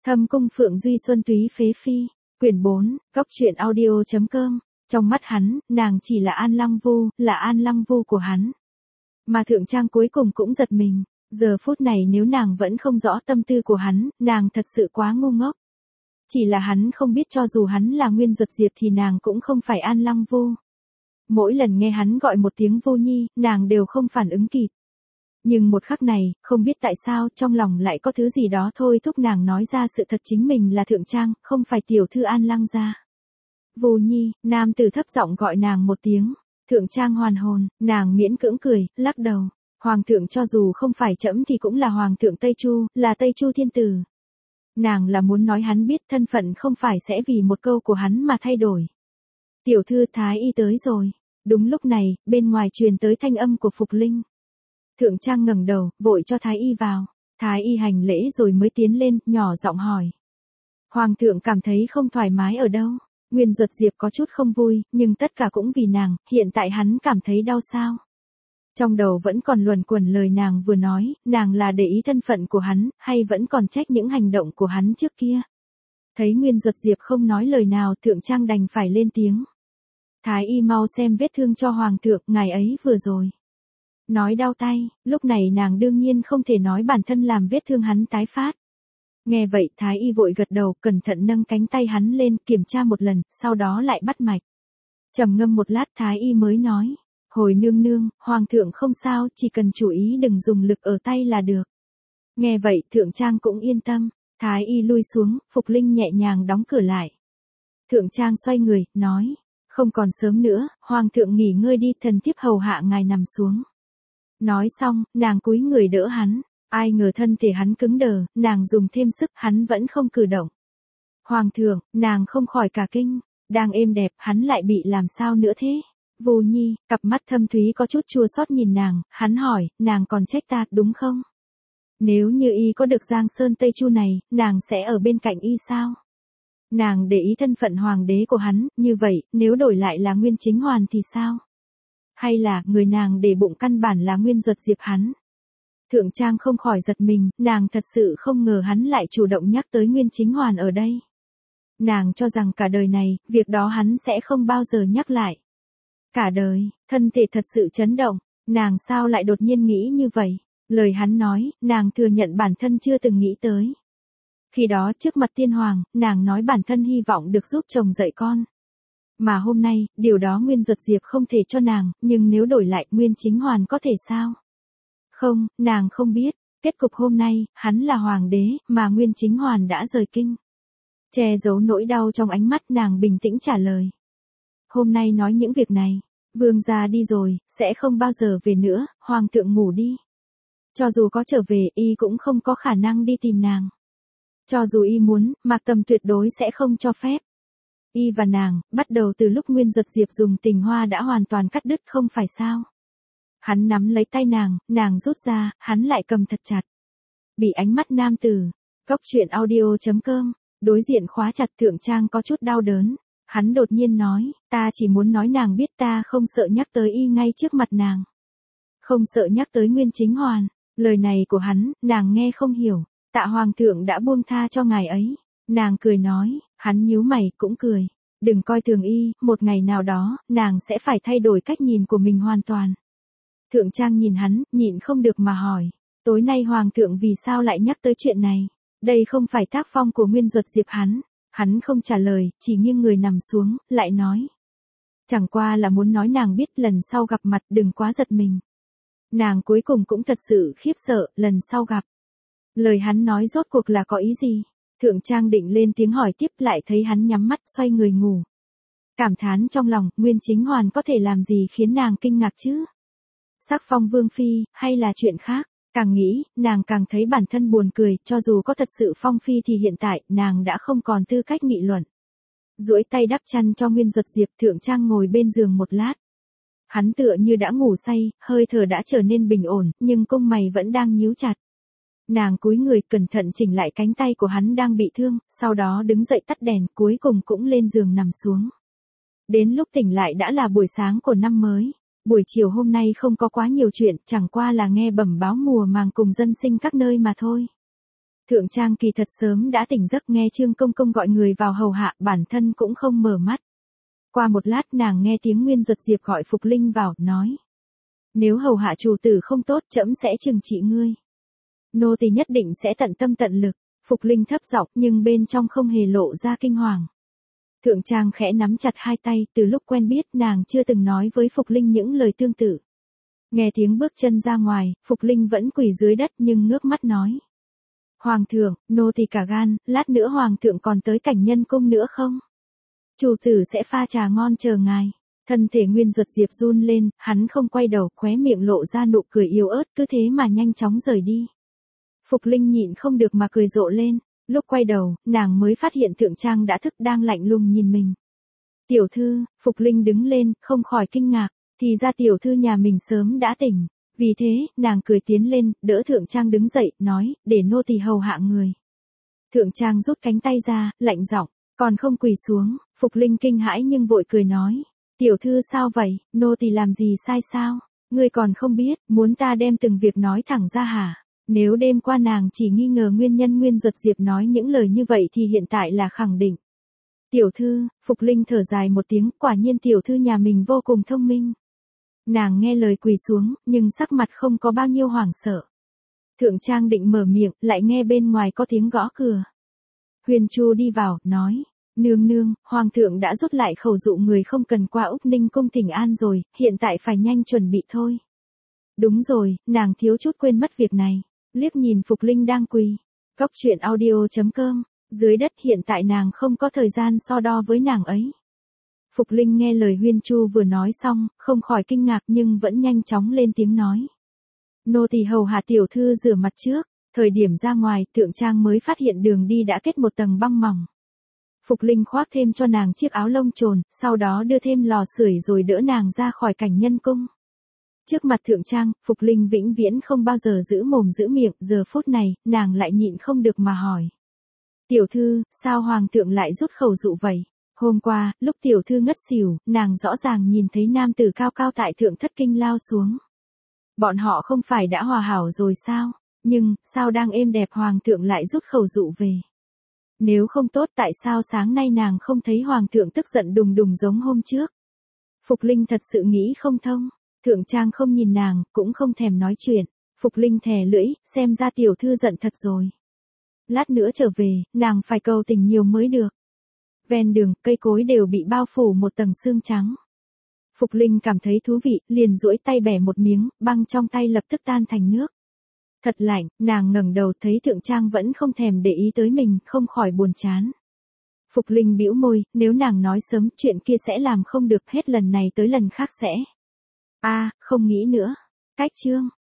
Thâm cung Phượng Duy Xuân Túy Phế Phi, quyển 4, góc truyện audio.com, trong mắt hắn, nàng chỉ là An Lăng Vu, là An Lăng Vu của hắn. Mà Thượng Trang cuối cùng cũng giật mình, giờ phút này nếu nàng vẫn không rõ tâm tư của hắn, nàng thật sự quá ngu ngốc. Chỉ là hắn không biết cho dù hắn là Nguyên Duật Diệp thì nàng cũng không phải An Lăng Vu. Mỗi lần nghe hắn gọi một tiếng Vu Nhi, nàng đều không phản ứng kịp. Nhưng một khắc này, không biết tại sao trong lòng lại có thứ gì đó thôi thúc nàng nói ra sự thật chính mình là Thượng Trang, không phải tiểu thư An Lăng gia. Vu Nhi, nam tử thấp giọng gọi nàng một tiếng. Thượng Trang hoàn hồn, nàng miễn cưỡng cười, lắc đầu. Hoàng thượng cho dù không phải trẫm thì cũng là Hoàng thượng Tây Chu, là Tây Chu thiên tử. Nàng là muốn nói hắn biết thân phận không phải sẽ vì một câu của hắn mà thay đổi. Tiểu thư Thái y tới rồi. Đúng lúc này, bên ngoài truyền tới thanh âm của Phục Linh. Thượng Trang ngẩng đầu, vội cho Thái y vào. Thái y hành lễ rồi mới tiến lên, nhỏ giọng hỏi. Hoàng thượng cảm thấy không thoải mái ở đâu. Nguyên Duật Diệp có chút không vui, nhưng tất cả cũng vì nàng, hiện tại hắn cảm thấy đau sao. Trong đầu vẫn còn luẩn quẩn lời nàng vừa nói, nàng là để ý thân phận của hắn, hay vẫn còn trách những hành động của hắn trước kia. Thấy Nguyên Duật Diệp không nói lời nào, Thượng Trang đành phải lên tiếng. Thái y mau xem vết thương cho Hoàng thượng, ngài ấy vừa rồi. Nói đau tay, lúc này nàng đương nhiên không thể nói bản thân làm vết thương hắn tái phát. Nghe vậy Thái y vội gật đầu, cẩn thận nâng cánh tay hắn lên, kiểm tra một lần, sau đó lại bắt mạch. Trầm ngâm một lát Thái y mới nói. Hồi nương nương, Hoàng thượng không sao, chỉ cần chú ý đừng dùng lực ở tay là được. Nghe vậy Thượng Trang cũng yên tâm. Thái y lui xuống, Phục Linh nhẹ nhàng đóng cửa lại. Thượng Trang xoay người, nói. Không còn sớm nữa, Hoàng thượng nghỉ ngơi đi, thần thiếp hầu hạ ngài nằm xuống. Nói xong, nàng cúi người đỡ hắn. Ai ngờ thân thể hắn cứng đờ, nàng dùng thêm sức, hắn vẫn không cử động. Hoàng thượng, nàng không khỏi cả kinh. Đang êm đẹp, hắn lại bị làm sao nữa thế? Vu Nhi, cặp mắt thâm thúy có chút chua xót nhìn nàng, hắn hỏi, nàng còn trách ta, đúng không? Nếu như y có được Giang Sơn Tây Chu này, nàng sẽ ở bên cạnh y sao? Nàng để ý thân phận hoàng đế của hắn, như vậy, nếu đổi lại là Nguyên Chính Hoàn thì sao? Hay là, người nàng để bụng căn bản là Nguyên Duật Diệp hắn? Thượng Trang không khỏi giật mình, nàng thật sự không ngờ hắn lại chủ động nhắc tới Nguyên Chính Hoàn ở đây. Nàng cho rằng cả đời này, việc đó hắn sẽ không bao giờ nhắc lại. Cả đời, thân thể thật sự chấn động, nàng sao lại đột nhiên nghĩ như vậy? Lời hắn nói, nàng thừa nhận bản thân chưa từng nghĩ tới. Khi đó trước mặt tiên hoàng, nàng nói bản thân hy vọng được giúp chồng dạy con. Mà hôm nay, điều đó Nguyên Duật Diệp không thể cho nàng, nhưng nếu đổi lại Nguyên Chính Hoàn có thể sao? Không, nàng không biết, kết cục hôm nay, hắn là hoàng đế, mà Nguyên Chính Hoàn đã rời kinh. Che giấu nỗi đau trong ánh mắt nàng bình tĩnh trả lời. Hôm nay nói những việc này, vương gia đi rồi, sẽ không bao giờ về nữa, Hoàng thượng ngủ đi. Cho dù có trở về, y cũng không có khả năng đi tìm nàng. Cho dù y muốn, Mạc Tầm tuyệt đối sẽ không cho phép. Y và nàng, bắt đầu từ lúc Nguyên Duật Diệp dùng tình hoa đã hoàn toàn cắt đứt không phải sao. Hắn nắm lấy tay nàng rút ra, hắn lại cầm thật chặt. Bị ánh mắt nam tử, góc truyện audio.com, đối diện khóa chặt Thượng Trang có chút đau đớn. Hắn đột nhiên nói, ta chỉ muốn nói nàng biết ta không sợ nhắc tới y ngay trước mặt nàng. Không sợ nhắc tới Nguyên Chính Hoàn. Lời này của hắn, nàng nghe không hiểu. Tạ Hoàng thượng đã buông tha cho ngài ấy. Nàng cười nói, hắn nhíu mày cũng cười. Đừng coi thường y, một ngày nào đó, nàng sẽ phải thay đổi cách nhìn của mình hoàn toàn. Thượng Trang nhìn hắn, nhịn không được mà hỏi. Tối nay Hoàng thượng vì sao lại nhắc tới chuyện này? Đây không phải tác phong của Nguyên Duật Diệp hắn. Hắn không trả lời, chỉ nghiêng người nằm xuống, lại nói. Chẳng qua là muốn nói nàng biết lần sau gặp mặt đừng quá giật mình. Nàng cuối cùng cũng thật sự khiếp sợ, lần sau gặp. Lời hắn nói rốt cuộc là có ý gì? Thượng Trang định lên tiếng hỏi tiếp lại thấy hắn nhắm mắt xoay người ngủ. Cảm thán trong lòng, Nguyên Chính Hoàn có thể làm gì khiến nàng kinh ngạc chứ? Sắc phong vương phi, hay là chuyện khác? Càng nghĩ, nàng càng thấy bản thân buồn cười, cho dù có thật sự phong phi thì hiện tại, nàng đã không còn tư cách nghị luận. Duỗi tay đắp chăn cho Nguyên Duật Diệp, Thượng Trang ngồi bên giường một lát. Hắn tựa như đã ngủ say, hơi thở đã trở nên bình ổn, nhưng cung mày vẫn đang nhíu chặt. Nàng cúi người cẩn thận chỉnh lại cánh tay của hắn đang bị thương, sau đó đứng dậy tắt đèn, cuối cùng cũng lên giường nằm xuống. Đến lúc tỉnh lại đã là buổi sáng của năm mới. Buổi chiều hôm nay không có quá nhiều chuyện, chẳng qua là nghe bẩm báo mùa màng cùng dân sinh các nơi mà thôi. Thượng Trang kỳ thật sớm đã tỉnh giấc nghe Trương Công Công gọi người vào hầu hạ, bản thân cũng không mở mắt. Qua một lát nàng nghe tiếng Nguyên Duật Diệp gọi Phục Linh vào, nói. Nếu hầu hạ chủ tử không tốt, trẫm sẽ trừng trị ngươi. Nô tỳ nhất định sẽ tận tâm tận lực. Phục Linh thấp giọng nhưng bên trong không hề lộ ra kinh hoàng. Thượng Trang khẽ nắm chặt hai tay, từ lúc quen biết nàng chưa từng nói với Phục Linh những lời tương tự. Nghe tiếng bước chân ra ngoài, Phục Linh vẫn quỳ dưới đất nhưng ngước mắt nói. Hoàng thượng, nô tỳ cả gan, lát nữa hoàng thượng còn tới Cảnh Nhân Cung nữa không? Chủ tử sẽ pha trà ngon chờ ngài. Thân thể Nguyên Duật Diệp run lên, hắn không quay đầu, khóe miệng lộ ra nụ cười yếu ớt, cứ thế mà nhanh chóng rời đi. Phục Linh nhịn không được mà cười rộ lên, lúc quay đầu, nàng mới phát hiện Thượng Trang đã thức đang lạnh lùng nhìn mình. Tiểu thư, Phục Linh đứng lên, không khỏi kinh ngạc, thì ra tiểu thư nhà mình sớm đã tỉnh. Vì thế, nàng cười tiến lên, đỡ Thượng Trang đứng dậy, nói, để nô tỳ hầu hạ người. Thượng Trang rút cánh tay ra, lạnh giọng, còn không quỳ xuống. Phục Linh kinh hãi nhưng vội cười nói, tiểu thư sao vậy, nô tỳ làm gì sai sao, ngươi còn không biết, muốn ta đem từng việc nói thẳng ra hả? Nếu đêm qua nàng chỉ nghi ngờ nguyên nhân Nguyên Duật Diệp nói những lời như vậy thì hiện tại là khẳng định. Tiểu thư, Phục Linh thở dài một tiếng, quả nhiên tiểu thư nhà mình vô cùng thông minh. Nàng nghe lời quỳ xuống, nhưng sắc mặt không có bao nhiêu hoảng sợ. Thượng Trang định mở miệng, lại nghe bên ngoài có tiếng gõ cửa. Huyền Chu đi vào, nói, nương nương, hoàng thượng đã rút lại khẩu dụ người không cần qua Úc Ninh cung thỉnh an rồi, hiện tại phải nhanh chuẩn bị thôi. Đúng rồi, nàng thiếu chút quên mất việc này. Liếc nhìn Phục Linh đang quỳ. Cóc truyện audio.com, dưới đất hiện tại nàng không có thời gian so đo với nàng ấy. Phục Linh nghe lời Huyên Chu vừa nói xong, không khỏi kinh ngạc nhưng vẫn nhanh chóng lên tiếng nói. Nô tỳ hầu hạ tiểu thư rửa mặt trước, thời điểm ra ngoài, Thượng Trang mới phát hiện đường đi đã kết một tầng băng mỏng. Phục Linh khoác thêm cho nàng chiếc áo lông trồn, sau đó đưa thêm lò sưởi rồi đỡ nàng ra khỏi Cảnh Nhân Cung. Trước mặt Thượng Trang, Phục Linh vĩnh viễn không bao giờ giữ mồm giữ miệng, giờ phút này, nàng lại nhịn không được mà hỏi. Tiểu thư, sao hoàng thượng lại rút khẩu dụ vậy? Hôm qua, lúc tiểu thư ngất xỉu, nàng rõ ràng nhìn thấy nam tử cao cao tại thượng thất kinh lao xuống. Bọn họ không phải đã hòa hảo rồi sao? Nhưng, sao đang êm đẹp hoàng thượng lại rút khẩu dụ về? Nếu không tốt tại sao sáng nay nàng không thấy hoàng thượng tức giận đùng đùng giống hôm trước? Phục Linh thật sự nghĩ không thông. Thượng Trang không nhìn nàng, cũng không thèm nói chuyện. Phục Linh thè lưỡi, xem ra tiểu thư giận thật rồi. Lát nữa trở về, nàng phải cầu tình nhiều mới được. Ven đường, cây cối đều bị bao phủ một tầng sương trắng. Phục Linh cảm thấy thú vị, liền duỗi tay bẻ một miếng, băng trong tay lập tức tan thành nước. Thật lạnh, nàng ngẩng đầu thấy Thượng Trang vẫn không thèm để ý tới mình, không khỏi buồn chán. Phục Linh bĩu môi, nếu nàng nói sớm, chuyện kia sẽ làm không được, hết lần này tới lần khác sẽ. Không nghĩ nữa. Cách chương.